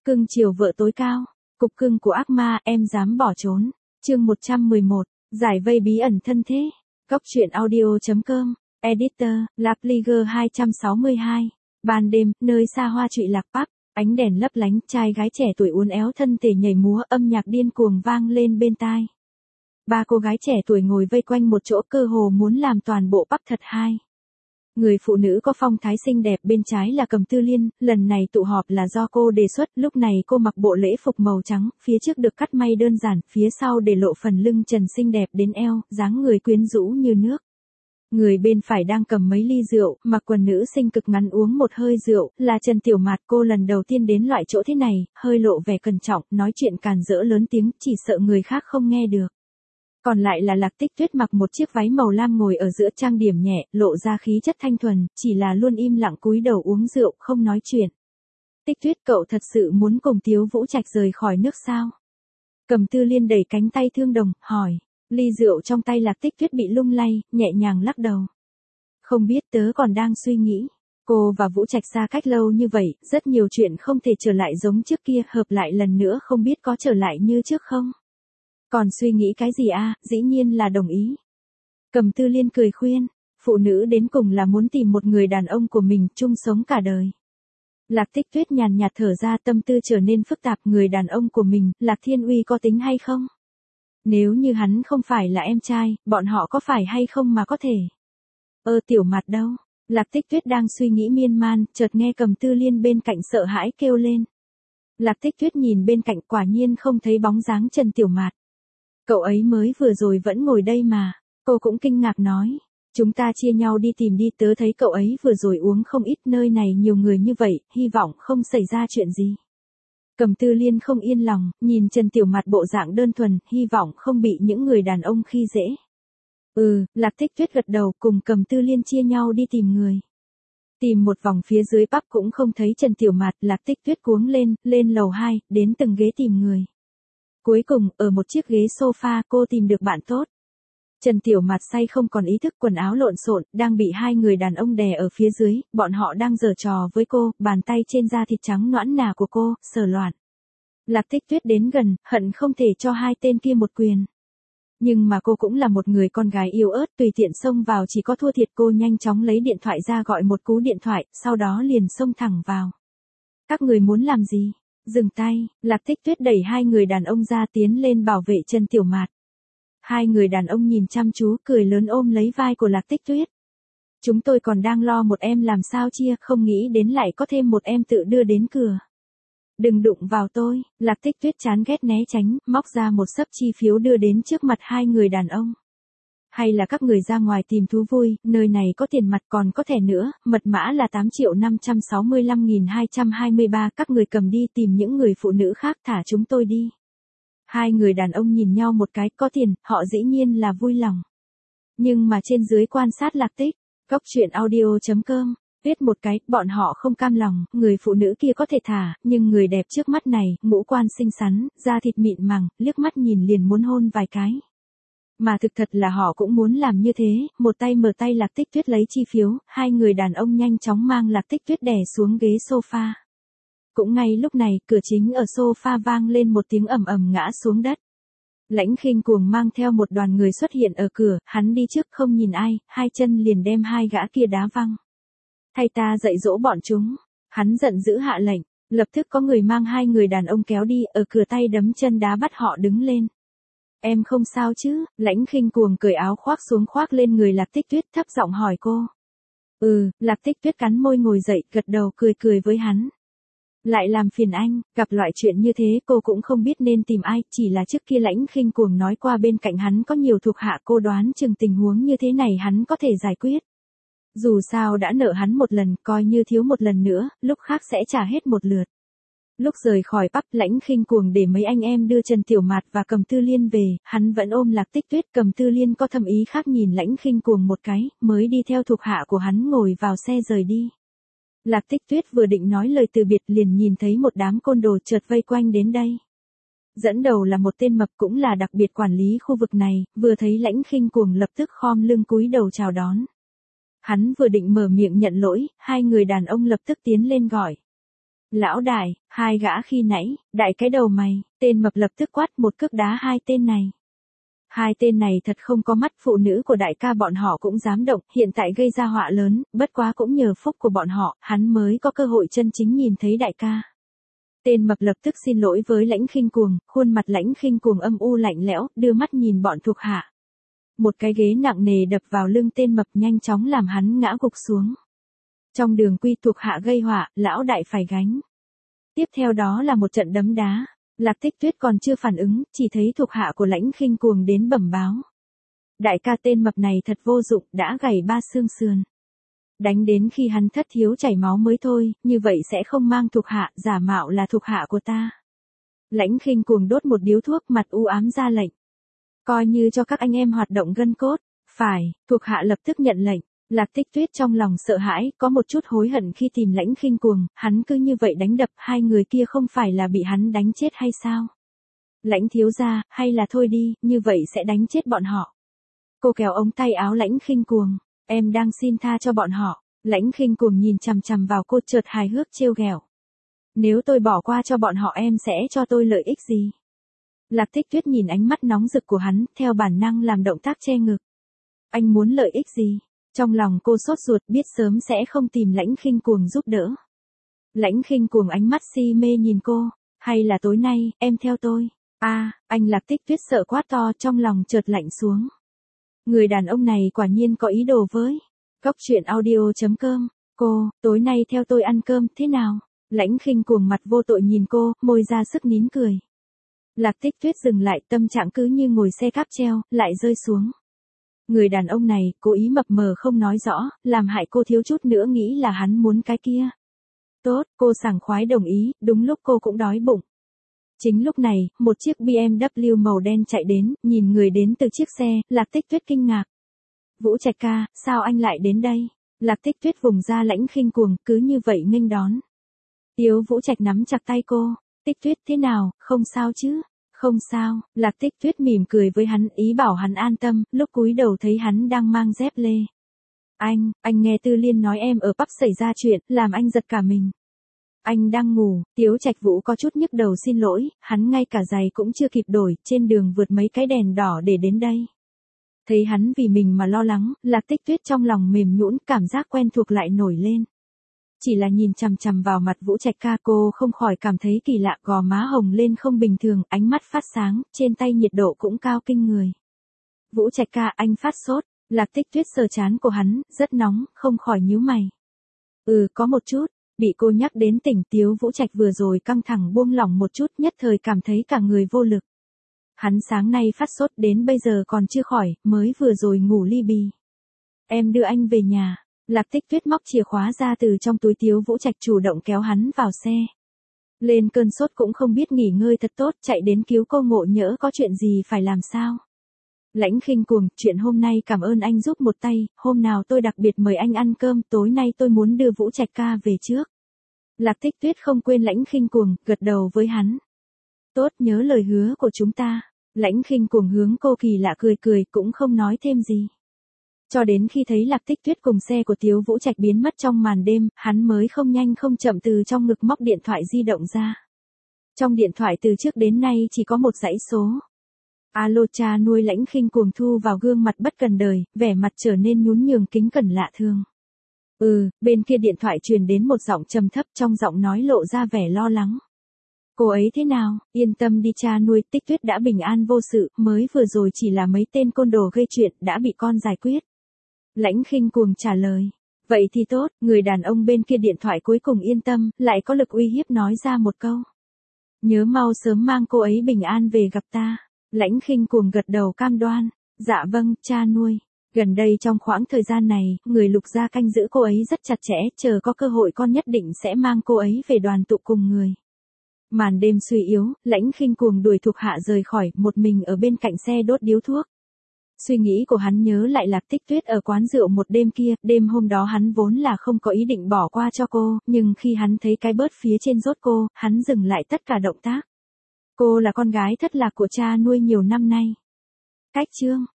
Cưng chiều vợ tối cao. Cục cưng của ác ma, em dám bỏ trốn. Chương 111. Giải vây bí ẩn thân thế. Góc truyện audio.com. Editor, Lapliger 262. Ban đêm, nơi xa hoa trụy lạc Park, ánh đèn lấp lánh, trai gái trẻ tuổi uốn éo thân thể nhảy múa, âm nhạc điên cuồng vang lên bên tai. Ba cô gái trẻ tuổi ngồi vây quanh một chỗ, cơ hồ muốn làm toàn bộ Park thật hai. Người phụ nữ có phong thái xinh đẹp bên trái là Cầm Tư Liên, lần này tụ họp là do cô đề xuất, lúc này cô mặc bộ lễ phục màu trắng, phía trước được cắt may đơn giản, phía sau để lộ phần lưng trần xinh đẹp đến eo, dáng người quyến rũ như nước. Người bên phải đang cầm mấy ly rượu, mặc quần nữ sinh cực ngắn uống một hơi rượu, là Trần Tiểu Mạt. Cô lần đầu tiên đến loại chỗ thế này, hơi lộ vẻ cẩn trọng, nói chuyện càn rỡ lớn tiếng, chỉ sợ người khác không nghe được. Còn lại là Lạc Tích Tuyết mặc một chiếc váy màu lam ngồi ở giữa, trang điểm nhẹ, lộ ra khí chất thanh thuần, chỉ là luôn im lặng cúi đầu uống rượu, không nói chuyện. Tích Tuyết, cậu thật sự muốn cùng Tiếu Vũ Trạch rời khỏi nước sao? Cầm Tư Liên đẩy cánh tay thương đồng, hỏi. Ly rượu trong tay Lạc Tích Tuyết bị lung lay, nhẹ nhàng lắc đầu. Không biết, tớ còn đang suy nghĩ. Cô và Vũ Trạch xa cách lâu như vậy, rất nhiều chuyện không thể trở lại giống trước kia, hợp lại lần nữa không biết có trở lại như trước không? Còn suy nghĩ cái gì à, dĩ nhiên là đồng ý. Cầm Tư Liên cười khuyên, phụ nữ đến cùng là muốn tìm một người đàn ông của mình, chung sống cả đời. Lạc Tích Tuyết nhàn nhạt thở ra, tâm tư trở nên phức tạp. Người đàn ông của mình, Lạc Thiên Uy có tính hay không? Nếu như hắn không phải là em trai, bọn họ có phải hay không mà có thể? Tiểu Mạt đâu? Lạc Tích Tuyết đang suy nghĩ miên man, chợt nghe Cầm Tư Liên bên cạnh sợ hãi kêu lên. Lạc Tích Tuyết nhìn bên cạnh, quả nhiên không thấy bóng dáng Trần Tiểu Mạt. Cậu ấy mới vừa rồi vẫn ngồi đây mà. Cô cũng kinh ngạc nói. Chúng ta chia nhau đi tìm đi, tớ thấy cậu ấy vừa rồi uống không ít, nơi này nhiều người như vậy, hy vọng không xảy ra chuyện gì. Cầm Tư Liên không yên lòng, nhìn Trần Tiểu Mạt bộ dạng đơn thuần, hy vọng không bị những người đàn ông khi dễ. Lạc Tích Tuyết gật đầu, cùng Cầm Tư Liên chia nhau đi tìm người. Tìm một vòng phía dưới Park cũng không thấy Trần Tiểu Mạt. Lạc Tích Tuyết cuống lên lầu 2, đến từng ghế tìm người. Cuối cùng, ở một chiếc ghế sofa, cô tìm được bạn tốt. Trần Tiểu Mạt say không còn ý thức, quần áo lộn xộn, đang bị hai người đàn ông đè ở phía dưới, bọn họ đang giở trò với cô, bàn tay trên da thịt trắng nõn nà của cô, sờ loạn. Lạc Tích Tuyết đến gần, hận không thể cho hai tên kia một quyền. Nhưng mà cô cũng là một người con gái yếu ớt, tùy tiện xông vào chỉ có thua thiệt. Cô nhanh chóng lấy điện thoại ra gọi một cú điện thoại, sau đó liền xông thẳng vào. Các người muốn làm gì? Dừng tay. Lạc Tích Tuyết đẩy hai người đàn ông ra, tiến lên bảo vệ Trần Tiểu Mạt. Hai người đàn ông nhìn chăm chú, cười lớn ôm lấy vai của Lạc Tích Tuyết. Chúng tôi còn đang lo một em làm sao chia, không nghĩ đến lại có thêm một em tự đưa đến cửa. Đừng đụng vào tôi. Lạc Tích Tuyết chán ghét né tránh, móc ra một xấp chi phiếu đưa đến trước mặt hai người đàn ông. Hay là các người ra ngoài tìm thú vui, nơi này có tiền mặt còn có thẻ nữa, mật mã là 8.565.223, các người cầm đi, tìm những người phụ nữ khác, thả chúng tôi đi. Hai người đàn ông nhìn nhau một cái, có tiền, họ dĩ nhiên là vui lòng. Nhưng mà trên dưới quan sát Lạc Tích, góc truyện audio.com, viết một cái, bọn họ không cam lòng, người phụ nữ kia có thể thả, nhưng người đẹp trước mắt này, ngũ quan xinh xắn, da thịt mịn màng, liếc mắt nhìn liền muốn hôn vài cái. Mà thực thật là họ cũng muốn làm như thế, một tay mở tay Lạc Tích Tuyết lấy chi phiếu, hai người đàn ông nhanh chóng mang Lạc Tích Tuyết đè xuống ghế sofa. Cũng ngay lúc này, cửa chính ở sofa vang lên một tiếng ầm ầm ngã xuống đất. Lãnh Khinh Cuồng mang theo một đoàn người xuất hiện ở cửa, hắn đi trước không nhìn ai, hai chân liền đem hai gã kia đá văng. Thay ta dạy dỗ bọn chúng. Hắn giận dữ hạ lệnh, lập tức có người mang hai người đàn ông kéo đi, ở cửa tay đấm chân đá bắt họ đứng lên. Em không sao chứ? Lãnh Khinh Cuồng cởi áo khoác xuống khoác lên người Lạc Tích Tuyết, thấp giọng hỏi cô. Lạc Tích Tuyết cắn môi ngồi dậy, gật đầu cười với hắn. Lại làm phiền anh, gặp loại chuyện như thế cô cũng không biết nên tìm ai, chỉ là trước kia Lãnh Khinh Cuồng nói qua bên cạnh hắn có nhiều thuộc hạ, cô đoán chừng tình huống như thế này hắn có thể giải quyết. Dù sao đã nợ hắn một lần, coi như thiếu một lần nữa, lúc khác sẽ trả hết một lượt. Lúc rời khỏi Park, Lãnh Khinh Cuồng để mấy anh em đưa Trần Tiểu Mạt và Cầm Tư Liên về, hắn vẫn ôm Lạc Tích Tuyết. Cầm Tư Liên có thâm ý khác nhìn Lãnh Khinh Cuồng một cái, mới đi theo thuộc hạ của hắn ngồi vào xe rời đi. Lạc Tích Tuyết vừa định nói lời từ biệt liền nhìn thấy một đám côn đồ chợt vây quanh đến đây. Dẫn đầu là một tên mập, cũng là đặc biệt quản lý khu vực này, vừa thấy Lãnh Khinh Cuồng lập tức khom lưng cúi đầu chào đón. Hắn vừa định mở miệng nhận lỗi, hai người đàn ông lập tức tiến lên gọi. Lão đại, hai gã khi nãy, đại cái đầu mày, tên mập lập tức quát một cước đá hai tên này. Hai tên này thật không có mắt, phụ nữ của đại ca bọn họ cũng dám động, hiện tại gây ra họa lớn, bất quá cũng nhờ phúc của bọn họ, hắn mới có cơ hội chân chính nhìn thấy đại ca. Tên mập lập tức xin lỗi với Lãnh Khinh Cuồng, khuôn mặt Lãnh Khinh Cuồng âm u lạnh lẽo, đưa mắt nhìn bọn thuộc hạ. Một cái ghế nặng nề đập vào lưng tên mập nhanh chóng làm hắn ngã gục xuống. Trong đường quy thuộc hạ gây họa, lão đại phải gánh. Tiếp theo đó là một trận đấm đá. Lạc Tích Tuyết còn chưa phản ứng, chỉ thấy thuộc hạ của Lãnh Khinh Cuồng đến bẩm báo. Đại ca tên mập này thật vô dụng, đã gãy 3 xương sườn. Đánh đến khi hắn thất thiếu chảy máu mới thôi, như vậy sẽ không mang thuộc hạ, giả mạo là thuộc hạ của ta. Lãnh Khinh Cuồng đốt một điếu thuốc, mặt u ám ra lệnh. Coi như cho các anh em hoạt động gân cốt. Phải, thuộc hạ lập tức nhận lệnh. Lạc Tích Tuyết trong lòng sợ hãi, có một chút hối hận khi tìm Lãnh Khinh Cuồng, hắn cứ như vậy đánh đập, hai người kia không phải là bị hắn đánh chết hay sao? Lãnh thiếu gia, hay là thôi đi, như vậy sẽ đánh chết bọn họ. Cô kéo ống tay áo Lãnh Khinh Cuồng, em đang xin tha cho bọn họ. Lãnh Khinh Cuồng nhìn chằm chằm vào cô, chợt hài hước trêu ghẹo. Nếu tôi bỏ qua cho bọn họ em sẽ cho tôi lợi ích gì? Lạc Tích Tuyết nhìn ánh mắt nóng rực của hắn, theo bản năng làm động tác che ngực. Anh muốn lợi ích gì? Trong lòng cô sốt ruột, biết sớm sẽ không tìm Lãnh Khinh Cuồng giúp đỡ. Lãnh Khinh Cuồng ánh mắt si mê nhìn cô, hay là tối nay, em theo tôi. Anh Lạc Tích Tuyết sợ quát to, trong lòng chợt lạnh xuống. Người đàn ông này quả nhiên có ý đồ với. Cốc truyện audio.com, cô, tối nay theo tôi ăn cơm, thế nào? Lãnh Khinh Cuồng mặt vô tội nhìn cô, môi ra sức nín cười. Lạc Tích Tuyết dừng lại, tâm trạng cứ như ngồi xe cáp treo, lại rơi xuống. Người đàn ông này, cố ý mập mờ không nói rõ, làm hại cô thiếu chút nữa nghĩ là hắn muốn cái kia. Tốt, cô sảng khoái đồng ý, đúng lúc cô cũng đói bụng. Chính lúc này, một chiếc BMW màu đen chạy đến, nhìn người đến từ chiếc xe, Lạc Tích Tuyết kinh ngạc. Vũ Trạch ca, sao anh lại đến đây? Lạc Tích Tuyết vùng ra Lãnh Khinh Cuồng, cứ như vậy nghênh đón. Tiếu Vũ Trạch nắm chặt tay cô, Tích Tuyết thế nào, không sao chứ? Không sao, Lạc Tích Tuyết mỉm cười với hắn, ý bảo hắn an tâm, lúc cúi đầu thấy hắn đang mang dép lê. Anh nghe Tư Liên nói em ở pub xảy ra chuyện, làm anh giật cả mình. Anh đang ngủ, Tiếu Trạch Vũ có chút nhức đầu xin lỗi, hắn ngay cả giày cũng chưa kịp đổi, trên đường vượt mấy cái đèn đỏ để đến đây. Thấy hắn vì mình mà lo lắng, Lạc Tích Tuyết trong lòng mềm nhũn, cảm giác quen thuộc lại nổi lên. Chỉ là nhìn chằm chằm vào mặt Vũ Trạch ca, cô không khỏi cảm thấy kỳ lạ, gò má hồng lên không bình thường, ánh mắt phát sáng, trên tay nhiệt độ cũng cao kinh người. Vũ Trạch ca, anh phát sốt. Lạc Tích Tuyết sờ trán của hắn, rất nóng, không khỏi nhíu mày. Có một chút. Bị cô nhắc đến tỉnh, Tiếu Vũ Trạch vừa rồi căng thẳng buông lỏng một chút, nhất thời cảm thấy cả người vô lực. Hắn sáng nay phát sốt đến bây giờ còn chưa khỏi, mới vừa rồi ngủ li bì. Em đưa anh về nhà. Lạc Tích Tuyết móc chìa khóa ra từ trong túi, Tiếu Vũ Trạch chủ động kéo hắn vào xe. Lên cơn sốt cũng không biết nghỉ ngơi thật tốt, chạy đến cứu cô, ngộ nhỡ có chuyện gì phải làm sao. Lãnh Khinh Cuồng, chuyện hôm nay cảm ơn anh giúp một tay, hôm nào tôi đặc biệt mời anh ăn cơm, tối nay tôi muốn đưa Vũ Trạch ca về trước. Lạc Tích Tuyết không quên Lãnh Khinh Cuồng, gật đầu với hắn. Tốt, nhớ lời hứa của chúng ta. Lãnh Khinh Cuồng hướng cô kỳ lạ cười cười, cũng không nói thêm gì. Cho đến khi thấy Lạc Tích Tuyết cùng xe của Tiếu Vũ Trạch biến mất trong màn đêm, hắn mới không nhanh không chậm từ trong ngực móc điện thoại di động ra. Trong điện thoại từ trước đến nay chỉ có một dãy số. Alo, cha nuôi. Lãnh Khinh Cuồng thu vào gương mặt bất cần đời, vẻ mặt trở nên nhún nhường kính cẩn lạ thường. Bên kia điện thoại truyền đến một giọng trầm thấp, trong giọng nói lộ ra vẻ lo lắng. Cô ấy thế nào? Yên tâm đi cha nuôi, Tích Tuyết đã bình an vô sự, mới vừa rồi chỉ là mấy tên côn đồ gây chuyện, đã bị con giải quyết. Lãnh Khinh Cuồng trả lời. Vậy thì tốt, người đàn ông bên kia điện thoại cuối cùng yên tâm, lại có lực uy hiếp nói ra một câu. Nhớ mau sớm mang cô ấy bình an về gặp ta. Lãnh Khinh Cuồng gật đầu cam đoan. Dạ vâng, cha nuôi. Gần đây trong khoảng thời gian này, người Lục gia canh giữ cô ấy rất chặt chẽ, chờ có cơ hội con nhất định sẽ mang cô ấy về đoàn tụ cùng người. Màn đêm suy yếu, Lãnh Khinh Cuồng đuổi thuộc hạ rời khỏi, một mình ở bên cạnh xe đốt điếu thuốc. Suy nghĩ của hắn nhớ lại Lạc Tích Tuyết ở quán rượu một đêm kia, đêm hôm đó hắn vốn là không có ý định bỏ qua cho cô, nhưng khi hắn thấy cái bớt phía trên rốt cô, hắn dừng lại tất cả động tác. Cô là con gái thất lạc của cha nuôi nhiều năm nay. Cách chương